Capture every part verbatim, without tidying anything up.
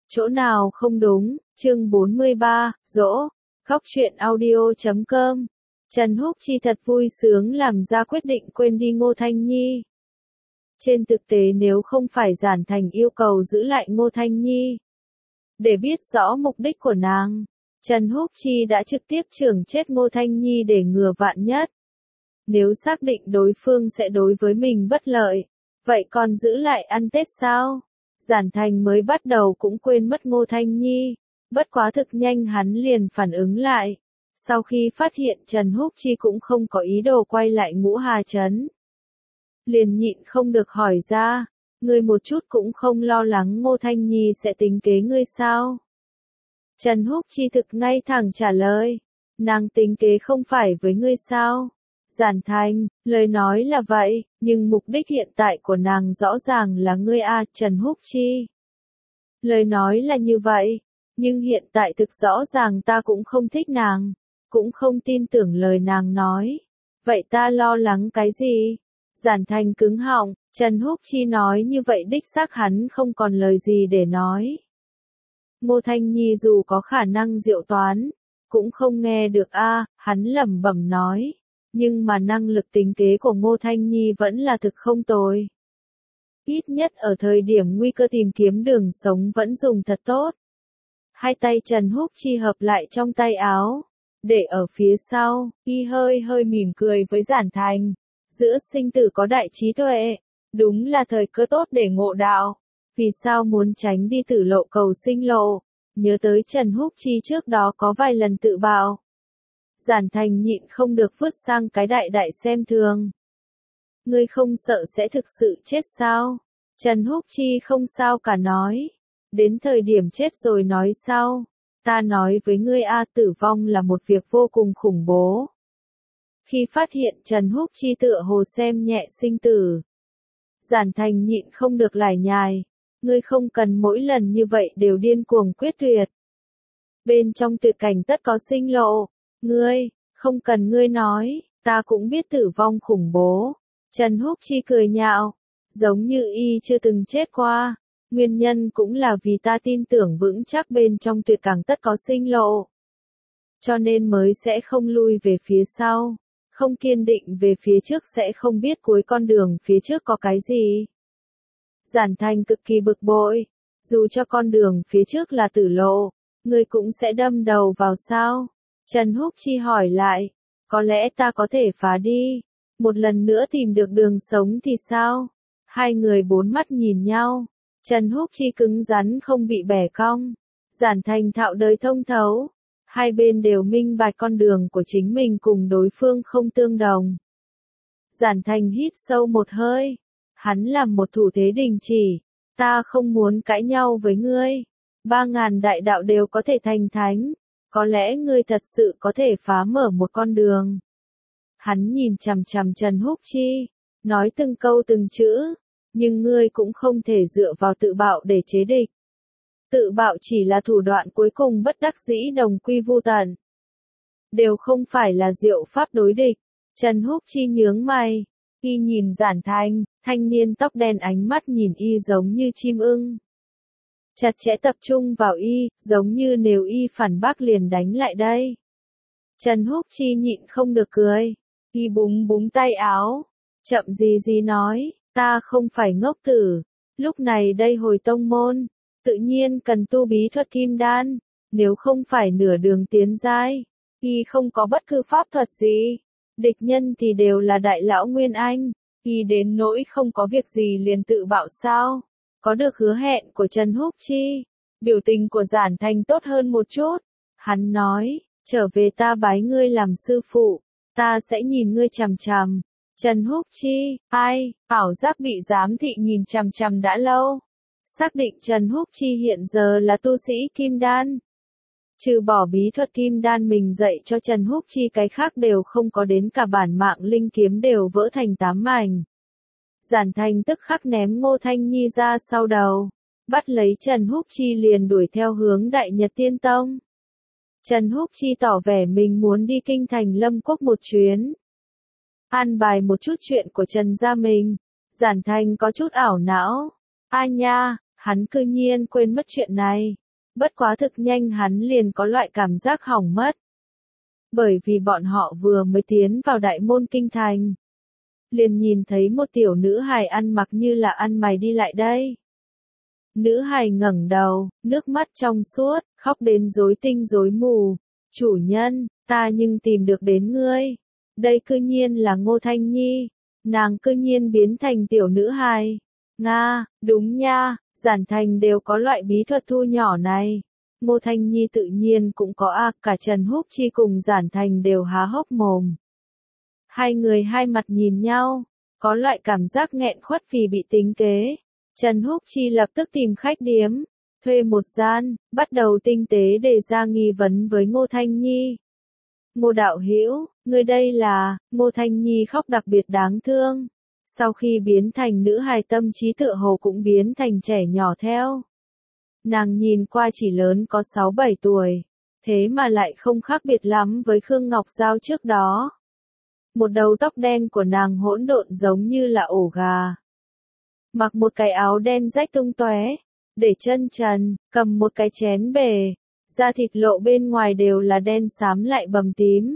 Chỗ nào không đúng, chương bốn mươi ba, dỗ, khóc chuyện audio chấm com. Trần Húc Chi thật vui sướng làm ra quyết định quên đi Ngô Thanh Nhi. Trên thực tế nếu không phải Giản Thành yêu cầu giữ lại Ngô Thanh Nhi, để biết rõ mục đích của nàng, Trần Húc Chi đã trực tiếp chưởng chết Ngô Thanh Nhi để ngừa vạn nhất. Nếu xác định đối phương sẽ đối với mình bất lợi, vậy còn giữ lại ăn Tết sao? Giản Thành mới bắt đầu cũng quên mất Ngô Thanh Nhi, bất quá thực nhanh hắn liền phản ứng lại. Sau khi phát hiện Trần Húc Chi cũng không có ý đồ quay lại Ngũ Hà Trấn, liền nhịn không được hỏi ra, ngươi một chút cũng không lo lắng Ngô Thanh Nhi sẽ tính kế ngươi sao? Trần Húc Chi thực ngay thẳng trả lời, nàng tính kế không phải với ngươi sao? Giản Thành, lời nói là vậy, nhưng mục đích hiện tại của nàng rõ ràng là ngươi a, Trần Húc Chi. Lời nói là như vậy, nhưng hiện tại thực rõ ràng ta cũng không thích nàng, cũng không tin tưởng lời nàng nói. Vậy ta lo lắng cái gì? Giản Thành cứng họng, Trần Húc Chi nói như vậy đích xác hắn không còn lời gì để nói. Ngô Thanh Nhi dù có khả năng diệu toán, cũng không nghe được a, hắn lẩm bẩm nói. Nhưng mà năng lực tính kế của Ngô Thanh Nhi vẫn là thực không tồi. Ít nhất ở thời điểm nguy cơ tìm kiếm đường sống vẫn dùng thật tốt. Hai tay Trần Húc Chi hợp lại trong tay áo, để ở phía sau, y hơi hơi mỉm cười với Giản Thành. Giữa sinh tử có đại trí tuệ, đúng là thời cơ tốt để ngộ đạo. Vì sao muốn tránh đi tử lộ cầu sinh lộ? Nhớ tới Trần Húc Chi trước đó có vài lần tự bạo. Giản Thành nhịn không được vứt sang cái đại đại xem thường. Ngươi không sợ sẽ thực sự chết sao? Trần Húc Chi không sao cả nói. Đến thời điểm chết rồi nói sau. Ta nói với ngươi a, tử vong là một việc vô cùng khủng bố. Khi phát hiện Trần Húc Chi tựa hồ xem nhẹ sinh tử, Giản Thành nhịn không được lải nhải. Ngươi không cần mỗi lần như vậy đều điên cuồng quyết tuyệt. Bên trong tuyệt cảnh tất có sinh lộ. Ngươi, không cần ngươi nói, ta cũng biết tử vong khủng bố. Trần Húc Chi cười nhạo, giống như y chưa từng chết qua. Nguyên nhân cũng là vì ta tin tưởng vững chắc bên trong tuyệt cảnh tất có sinh lộ. Cho nên mới sẽ không lui về phía sau, không kiên định về phía trước sẽ không biết cuối con đường phía trước có cái gì. Giản Thành cực kỳ bực bội, dù cho con đường phía trước là tử lộ, ngươi cũng sẽ đâm đầu vào sao? Trần Húc Chi hỏi lại, có lẽ ta có thể phá đi, một lần nữa tìm được đường sống thì sao? Hai người bốn mắt nhìn nhau, Trần Húc Chi cứng rắn không bị bẻ cong, Giản Thành thạo đời thông thấu, hai bên đều minh bạch con đường của chính mình cùng đối phương không tương đồng. Giản Thành hít sâu một hơi, hắn làm một thủ thế đình chỉ, ta không muốn cãi nhau với ngươi, ba ngàn đại đạo đều có thể thành thánh. Có lẽ ngươi thật sự có thể phá mở một con đường. Hắn nhìn chằm chằm Trần Húc Chi, nói từng câu từng chữ, nhưng ngươi cũng không thể dựa vào tự bạo để chế địch. Tự bạo chỉ là thủ đoạn cuối cùng bất đắc dĩ đồng quy vu tận. Đều không phải là diệu pháp đối địch. Trần Húc Chi nhướng mày, y nhìn Giản Thành, thanh niên tóc đen ánh mắt nhìn y giống như chim ưng. Chặt chẽ tập trung vào y, giống như nếu y phản bác liền đánh lại đây. Trần Húc Chi nhịn không được cười, y búng búng tay áo, chậm gì gì nói, ta không phải ngốc tử, lúc này đây hồi tông môn, tự nhiên cần tu bí thuật kim đan, nếu không phải nửa đường tiến giai, y không có bất cứ pháp thuật gì, địch nhân thì đều là đại lão Nguyên Anh, y đến nỗi không có việc gì liền tự bạo sao? Có được hứa hẹn của Trần Húc Chi, biểu tình của Giản Thành tốt hơn một chút. Hắn nói, trở về ta bái ngươi làm sư phụ, ta sẽ nhìn ngươi chằm chằm. Trần Húc Chi, ai, ảo giác bị giám thị nhìn chằm chằm đã lâu. Xác định Trần Húc Chi hiện giờ là tu sĩ Kim Đan. Trừ bỏ bí thuật Kim Đan mình dạy cho Trần Húc Chi cái khác đều không có, đến cả bản mạng linh kiếm đều vỡ thành tám mảnh. Giản Thành tức khắc ném Ngô Thanh Nhi ra sau đầu, bắt lấy Trần Húc Chi liền đuổi theo hướng Đại Nhật Tiên Tông. Trần Húc Chi tỏ vẻ mình muốn đi kinh thành Lâm Quốc một chuyến. An bài một chút chuyện của Trần gia mình, Giản Thành có chút ảo não. A nha, hắn cư nhiên quên mất chuyện này. Bất quá thực nhanh hắn liền có loại cảm giác hỏng mất. Bởi vì bọn họ vừa mới tiến vào đại môn kinh thành. Liền nhìn thấy một tiểu nữ hài ăn mặc như là ăn mày đi lại đây. Nữ hài ngẩng đầu, nước mắt trong suốt, khóc đến rối tinh rối mù. Chủ nhân, ta nhưng tìm được đến ngươi. Đây cư nhiên là Ngô Thanh Nhi. Nàng cư nhiên biến thành tiểu nữ hài. Nga, đúng nha, Giản Thành đều có loại bí thuật thu nhỏ này. Ngô Thanh Nhi tự nhiên cũng có a, cả Trần Húc Chi cùng Giản Thành đều há hốc mồm. Hai người hai mặt nhìn nhau, có loại cảm giác nghẹn khuất vì bị tính kế. Trần Húc Chi lập tức tìm khách điếm, thuê một gian, bắt đầu tinh tế đề ra nghi vấn với Ngô Thanh Nhi. Ngô đạo hữu, ngươi đây là, Ngô Thanh Nhi khóc đặc biệt đáng thương. Sau khi biến thành nữ hài tâm trí tựa hồ cũng biến thành trẻ nhỏ theo. Nàng nhìn qua chỉ lớn có sáu bảy tuổi, thế mà lại không khác biệt lắm với Khương Ngọc Giao trước đó. Một đầu tóc đen của nàng hỗn độn giống như là ổ gà. Mặc một cái áo đen rách tung tóe, để chân trần, cầm một cái chén bể, da thịt lộ bên ngoài đều là đen xám lại bầm tím.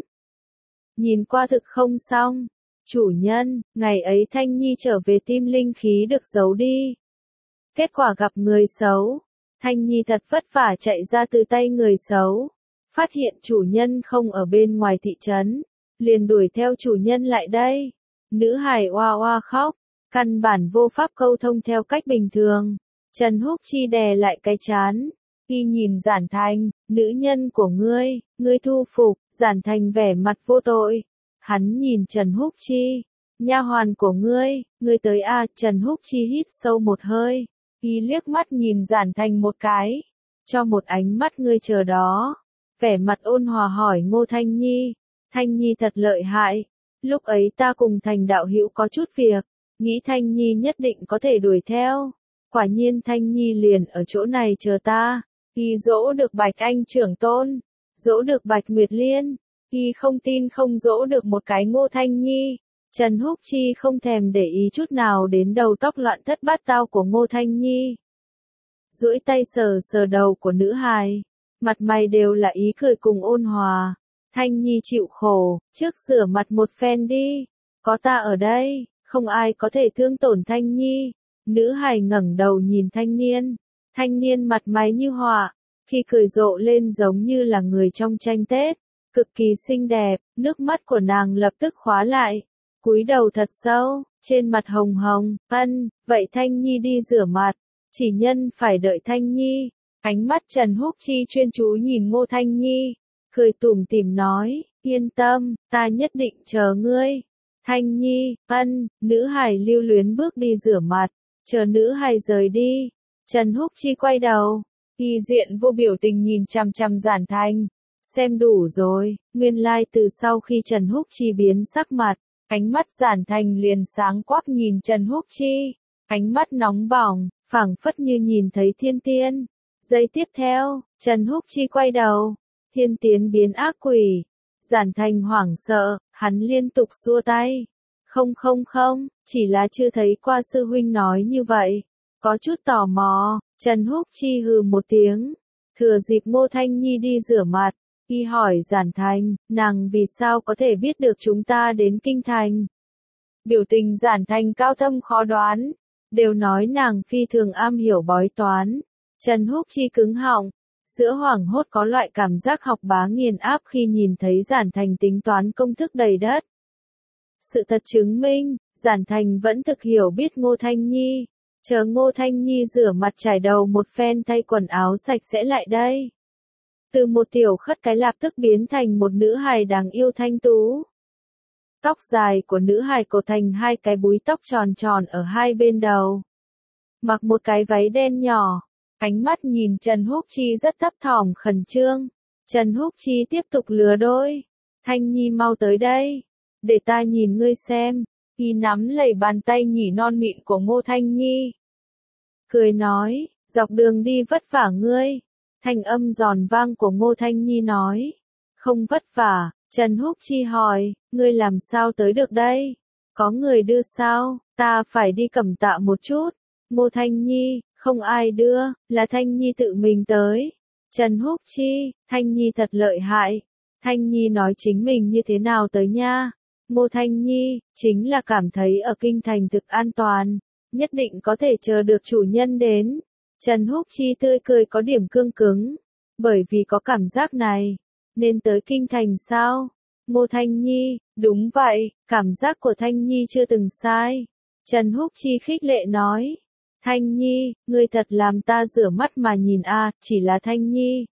Nhìn qua thực không xong. Chủ nhân, ngày ấy Thanh Nhi trở về tim linh khí được giấu đi. Kết quả gặp người xấu. Thanh Nhi thật vất vả chạy ra từ tay người xấu. Phát hiện chủ nhân không ở bên ngoài thị trấn. Liền đuổi theo chủ nhân lại đây. Nữ hài oa oa khóc. Căn bản vô pháp câu thông theo cách bình thường. Trần Húc Chi đè lại cái chán. Khi nhìn Giản Thành, nữ nhân của ngươi, ngươi thu phục. Giản Thành vẻ mặt vô tội. Hắn nhìn Trần Húc Chi, nha hoàn của ngươi, ngươi tới a, à, Trần Húc Chi hít sâu một hơi, y liếc mắt nhìn Giản Thành một cái, cho một ánh mắt ngươi chờ đó, vẻ mặt ôn hòa hỏi Ngô Thanh Nhi, Thanh Nhi thật lợi hại, lúc ấy ta cùng Thành đạo hữu có chút việc, nghĩ Thanh Nhi nhất định có thể đuổi theo, quả nhiên Thanh Nhi liền ở chỗ này chờ ta, y dỗ được Bạch Anh trưởng tôn, dỗ được Bạch Nguyệt Liên. Y không tin không dỗ được một cái Ngô Thanh Nhi. Trần Húc Chi không thèm để ý chút nào đến đầu tóc loạn thất bát tao của Ngô Thanh Nhi. Duỗi tay sờ sờ đầu của nữ hài. Mặt mày đều là ý cười cùng ôn hòa. Thanh Nhi chịu khổ, trước rửa mặt một phen đi. Có ta ở đây, không ai có thể thương tổn Thanh Nhi. Nữ hài ngẩng đầu nhìn thanh niên. Thanh niên mặt mày như họa. Khi cười rộ lên giống như là người trong tranh Tết. Cực kỳ xinh đẹp, nước mắt của nàng lập tức khóa lại, cúi đầu thật sâu, trên mặt hồng hồng, ân, vậy Thanh Nhi đi rửa mặt, chỉ nhân phải đợi Thanh Nhi, ánh mắt Trần Húc Chi chuyên chú nhìn Ngô Thanh Nhi, cười tủm tỉm nói, yên tâm, ta nhất định chờ ngươi, Thanh Nhi, ân, nữ hài lưu luyến bước đi rửa mặt, chờ nữ hài rời đi, Trần Húc Chi quay đầu, y diện vô biểu tình nhìn chằm chằm Giản Thành. Xem đủ rồi, nguyên lai like từ sau khi Trần Húc Chi biến sắc mặt, ánh mắt Giản Thành liền sáng quắc nhìn Trần Húc Chi, ánh mắt nóng bỏng, phảng phất như nhìn thấy thiên tiên. Giây tiếp theo, Trần Húc Chi quay đầu, thiên tiến biến ác quỷ, Giản Thành hoảng sợ, hắn liên tục xua tay. Không không không, chỉ là chưa thấy qua sư huynh nói như vậy, có chút tò mò, Trần Húc Chi hừ một tiếng, thừa dịp Ngô Thanh Nhi đi rửa mặt. Y hỏi Giản Thành, nàng vì sao có thể biết được chúng ta đến kinh thành? Biểu tình Giản Thành cao thâm khó đoán, đều nói nàng phi thường am hiểu bói toán. Trần Húc Chi cứng họng, giữa hoảng hốt có loại cảm giác học bá nghiền áp khi nhìn thấy Giản Thành tính toán công thức đầy đất. Sự thật chứng minh, Giản Thành vẫn thực hiểu biết Ngô Thanh Nhi, chờ Ngô Thanh Nhi rửa mặt trải đầu một phen thay quần áo sạch sẽ lại đây. Từ một tiểu khất cái lập tức biến thành một nữ hài đáng yêu thanh tú. Tóc dài của nữ hài cột thành hai cái búi tóc tròn tròn ở hai bên đầu. Mặc một cái váy đen nhỏ, ánh mắt nhìn Trần Húc Chi rất thấp thỏm khẩn trương. Trần Húc Chi tiếp tục lừa đôi. Thanh Nhi mau tới đây, để ta nhìn ngươi xem. Y nắm lấy bàn tay nhỉ non mịn của Ngô Thanh Nhi. Cười nói, dọc đường đi vất vả ngươi. Thanh âm giòn vang của Ngô Thanh Nhi nói. Không vất vả, Trần Húc Chi hỏi, ngươi làm sao tới được đây? Có người đưa sao, ta phải đi Cẩm Tạ một chút. Ngô Thanh Nhi, Không ai đưa, là Thanh Nhi tự mình tới. Trần Húc Chi, Thanh Nhi thật lợi hại. Thanh Nhi nói chính mình như thế nào tới nha. Ngô Thanh Nhi, chính là cảm thấy ở kinh thành thực an toàn, nhất định có thể chờ được chủ nhân đến. Trần Húc Chi tươi cười có điểm cương cứng, bởi vì có cảm giác này, nên tới kinh thành sao? Ngô Thanh Nhi, đúng vậy, cảm giác của Thanh Nhi chưa từng sai. Trần Húc Chi khích lệ nói, Thanh Nhi, ngươi thật làm ta rửa mắt mà nhìn a, chỉ là Thanh Nhi.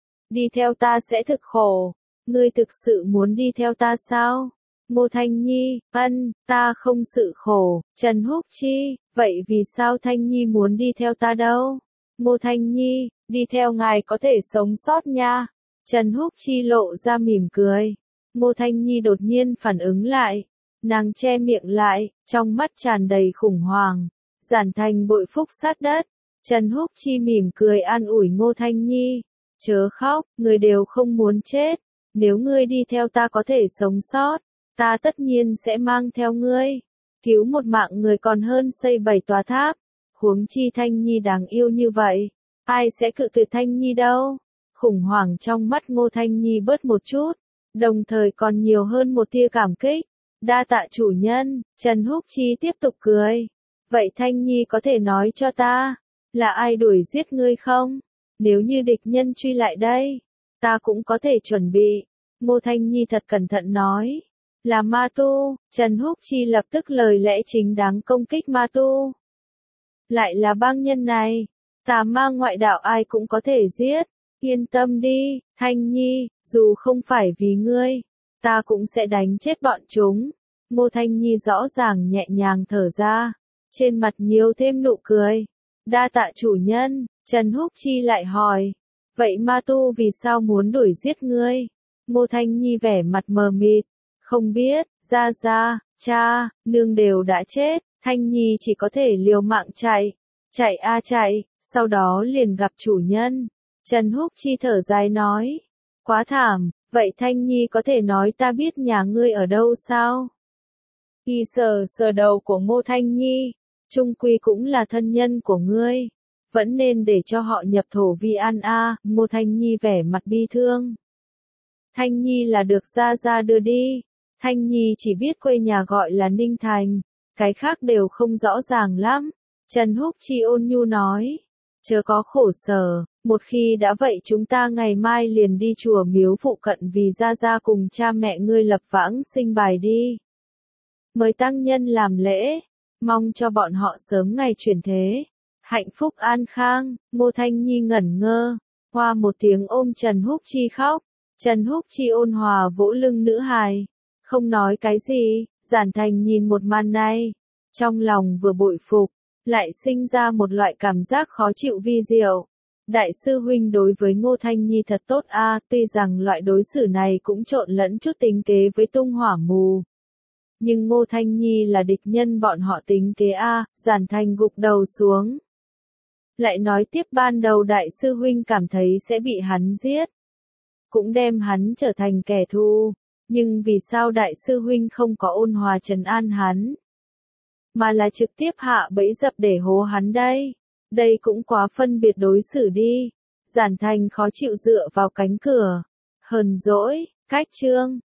Đi theo ta sẽ thực khổ, ngươi thực sự muốn đi theo ta sao? Ngô Thanh Nhi, ân, ta không sự khổ. Trần Húc Chi, vậy vì sao Thanh Nhi muốn đi theo ta đâu? Ngô Thanh Nhi, đi theo ngài có thể sống sót nha. Trần Húc Chi lộ ra mỉm cười. Ngô Thanh Nhi đột nhiên phản ứng lại. Nàng che miệng lại, trong mắt tràn đầy khủng hoảng. Giản Thành bội phúc sát đất. Trần Húc Chi mỉm cười an ủi Ngô Thanh Nhi. Chớ khóc, người đều không muốn chết. Nếu ngươi đi theo ta có thể sống sót, ta tất nhiên sẽ mang theo ngươi. Cứu một mạng người còn hơn xây bảy tòa tháp. Huống chi Thanh Nhi đáng yêu như vậy. Ai sẽ cự tuyệt Thanh Nhi đâu. Khủng hoảng trong mắt Ngô Thanh Nhi bớt một chút. Đồng thời còn nhiều hơn một tia cảm kích. Đa tạ chủ nhân, Trần Húc Chi tiếp tục cười. Vậy Thanh Nhi có thể nói cho ta, là ai đuổi giết ngươi không? Nếu như địch nhân truy lại đây, ta cũng có thể chuẩn bị. Ngô Thanh Nhi thật cẩn thận nói. Là ma tu, Trần Húc Chi lập tức lời lẽ chính đáng công kích ma tu. Lại là bang nhân này, tà ma ngoại đạo ai cũng có thể giết. Yên tâm đi, Thanh Nhi, dù không phải vì ngươi, ta cũng sẽ đánh chết bọn chúng. Ngô Thanh Nhi rõ ràng nhẹ nhàng thở ra, trên mặt nhiều thêm nụ cười. Đa tạ chủ nhân, Trần Húc Chi lại hỏi. Vậy ma tu vì sao muốn đuổi giết ngươi? Ngô Thanh Nhi vẻ mặt mờ mịt. Không biết, ra ra, cha, nương đều đã chết, Thanh Nhi chỉ có thể liều mạng chạy. Chạy a chạy, sau đó liền gặp chủ nhân. Trần Húc Chi thở dài nói. Quá thảm, vậy Thanh Nhi có thể nói ta biết nhà ngươi ở đâu sao? Y sờ sờ đầu của Ngô Thanh Nhi. Trung quy cũng là thân nhân của ngươi. Vẫn nên để cho họ nhập thổ vi an a. Ngô Thanh Nhi vẻ mặt bi thương. Thanh Nhi là được gia gia đưa đi. Thanh Nhi chỉ biết quê nhà gọi là Ninh Thành. Cái khác đều không rõ ràng lắm. Trần Húc Chi ôn nhu nói. Chớ có khổ sở. Một khi đã vậy chúng ta ngày mai liền đi chùa miếu phụ cận vì gia gia cùng cha mẹ ngươi lập vãng sinh bài đi. Mời tăng nhân làm lễ. Mong cho bọn họ sớm ngày chuyển thế. Hạnh phúc an khang. Ngô Thanh Nhi ngẩn ngơ. Hoa một tiếng ôm Trần Húc Chi khóc. Trần Húc Chi ôn hòa vỗ lưng nữ hài. Không nói cái gì. Giản Thành nhìn một màn này. Trong lòng vừa bội phục. Lại sinh ra một loại cảm giác khó chịu vi diệu. Đại sư huynh đối với Ngô Thanh Nhi thật tốt a, tuy rằng loại đối xử này cũng trộn lẫn chút tính kế với tung hỏa mù. Nhưng Ngô Thanh Nhi là địch nhân bọn họ tính kế a, Giản Thành gục đầu xuống. Lại nói tiếp ban đầu đại sư huynh cảm thấy sẽ bị hắn giết. Cũng đem hắn trở thành kẻ thù. Nhưng vì sao đại sư huynh không có ôn hòa trấn an hắn? Mà là trực tiếp hạ bẫy dập để hố hắn đây. Đây cũng quá phân biệt đối xử đi. Giản Thành khó chịu dựa vào cánh cửa. Hờn dỗi, cách chương.